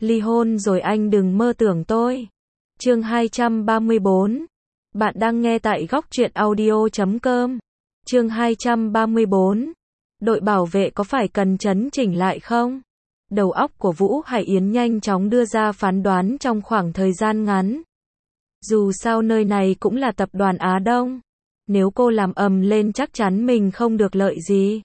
Ly hôn rồi anh đừng mơ tưởng tôi. Chương 234. Bạn đang nghe tại góc truyện audio.com. Chương 234. Đội bảo vệ có phải cần chấn chỉnh lại không? Đầu óc của Vũ Hải Yến nhanh chóng đưa ra phán đoán trong khoảng thời gian ngắn. Dù sao nơi này cũng là tập đoàn Á Đông. Nếu cô làm ầm lên chắc chắn mình không được lợi gì.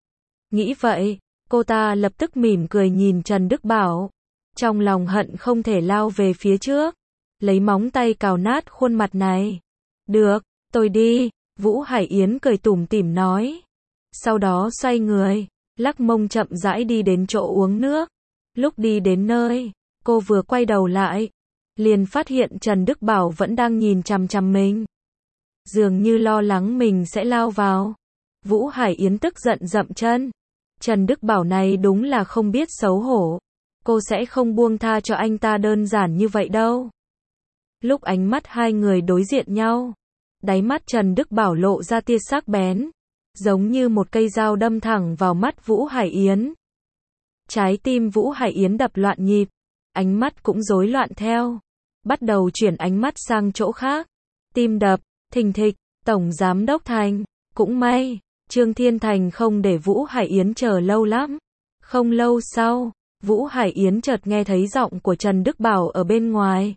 Nghĩ vậy, cô ta lập tức mỉm cười nhìn Trần Đức Bảo. Trong lòng hận không thể lao về phía trước. Lấy móng tay cào nát khuôn mặt này. Được, tôi đi, Vũ Hải Yến cười tủm tỉm nói. Sau đó xoay người, lắc mông chậm rãi đi đến chỗ uống nước. Lúc đi đến nơi, cô vừa quay đầu lại, liền phát hiện Trần Đức Bảo vẫn đang nhìn chằm chằm mình. Dường như lo lắng mình sẽ lao vào. Vũ Hải Yến tức giận dậm chân. Trần Đức Bảo này đúng là không biết xấu hổ. Cô sẽ không buông tha cho anh ta đơn giản như vậy đâu. Lúc ánh mắt hai người đối diện nhau, đáy mắt Trần Đức Bảo lộ ra tia sắc bén, giống như một cây dao đâm thẳng vào mắt Vũ Hải Yến. Trái tim Vũ Hải Yến đập loạn nhịp, ánh mắt cũng rối loạn theo, bắt đầu chuyển ánh mắt sang chỗ khác. Tim đập thình thịch. Tổng Giám Đốc Thành, cũng may, Trương Thiên Thành không để Vũ Hải Yến chờ lâu lắm. Không lâu sau, Vũ Hải Yến chợt nghe thấy giọng của Trần Đức Bảo ở bên ngoài.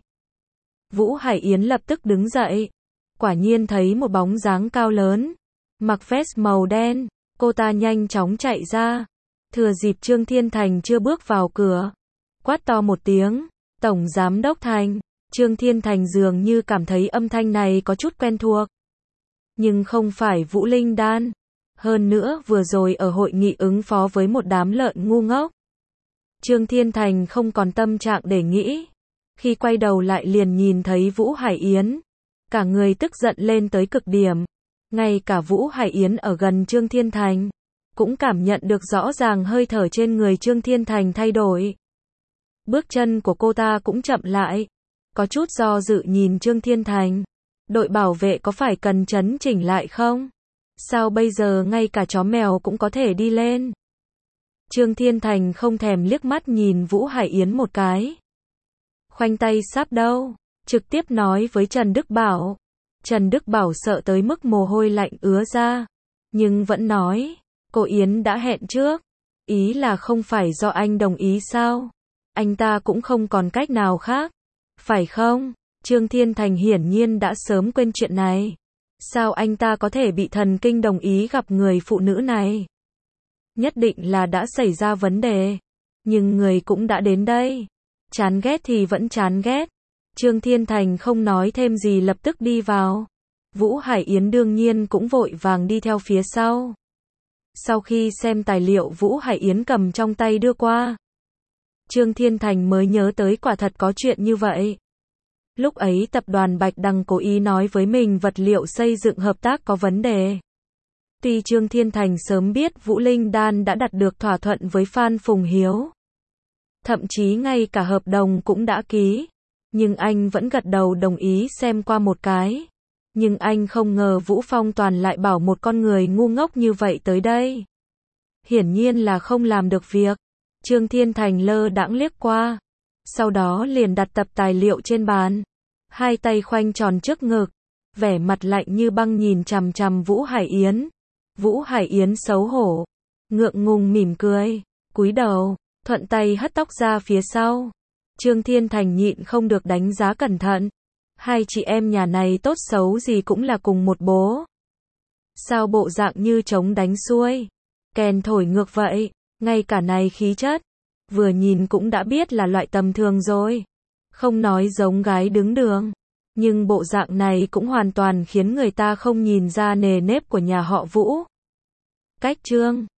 Vũ Hải Yến lập tức đứng dậy, quả nhiên thấy một bóng dáng cao lớn, mặc vest màu đen, cô ta nhanh chóng chạy ra. Thừa dịp Trương Thiên Thành chưa bước vào cửa, quát to một tiếng, Tổng Giám Đốc Thành. Trương Thiên Thành dường như cảm thấy âm thanh này có chút quen thuộc. Nhưng không phải Vũ Linh Đan. Hơn nữa vừa rồi ở hội nghị ứng phó với một đám lợn ngu ngốc. Trương Thiên Thành không còn tâm trạng để nghĩ. Khi quay đầu lại liền nhìn thấy Vũ Hải Yến. Cả người tức giận lên tới cực điểm. Ngay cả Vũ Hải Yến ở gần Trương Thiên Thành cũng cảm nhận được rõ ràng hơi thở trên người Trương Thiên Thành thay đổi. Bước chân của cô ta cũng chậm lại. Có chút do dự nhìn Trương Thiên Thành. Đội bảo vệ có phải cần chấn chỉnh lại không? Sao bây giờ ngay cả chó mèo cũng có thể đi lên? Trương Thiên Thành không thèm liếc mắt nhìn Vũ Hải Yến một cái. Khoanh tay sáp đâu? Trực tiếp nói với Trần Đức Bảo. Trần Đức Bảo sợ tới mức mồ hôi lạnh ứa ra. Nhưng vẫn nói, cô Yến đã hẹn trước. Ý là không phải do anh đồng ý sao? Anh ta cũng không còn cách nào khác. Phải không? Trương Thiên Thành hiển nhiên đã sớm quên chuyện này. Sao anh ta có thể bị thần kinh đồng ý gặp người phụ nữ này? Nhất định là đã xảy ra vấn đề. Nhưng người cũng đã đến đây. Chán ghét thì vẫn chán ghét. Trương Thiên Thành không nói thêm gì lập tức đi vào. Vũ Hải Yến đương nhiên cũng vội vàng đi theo phía sau. Sau khi xem tài liệu Vũ Hải Yến cầm trong tay đưa qua, Trương Thiên Thành mới nhớ tới quả thật có chuyện như vậy. Lúc ấy tập đoàn Bạch Đằng cố ý nói với mình vật liệu xây dựng hợp tác có vấn đề. Tuy Trương Thiên Thành sớm biết Vũ Linh Đan đã đạt được thỏa thuận với Phan Phùng Hiếu, thậm chí ngay cả hợp đồng cũng đã ký, nhưng anh vẫn gật đầu đồng ý xem qua một cái. Nhưng anh không ngờ Vũ Phong Toàn lại bảo một con người ngu ngốc như vậy tới đây. Hiển nhiên là không làm được việc. Trương Thiên Thành lơ đãng liếc qua, sau đó liền đặt tập tài liệu trên bàn, hai tay khoanh tròn trước ngực, vẻ mặt lạnh như băng nhìn chằm chằm Vũ Hải Yến. Vũ Hải Yến xấu hổ, ngượng ngùng mỉm cười, cúi đầu, thuận tay hất tóc ra phía sau. Trương Thiên Thành nhịn không được đánh giá cẩn thận. Hai chị em nhà này tốt xấu gì cũng là cùng một bố. Sao bộ dạng như trống đánh xuôi, kèn thổi ngược vậy, ngay cả này khí chất, vừa nhìn cũng đã biết là loại tầm thường rồi. Không nói giống gái đứng đường, nhưng bộ dạng này cũng hoàn toàn khiến người ta không nhìn ra nề nếp của nhà họ Vũ. Cách Trương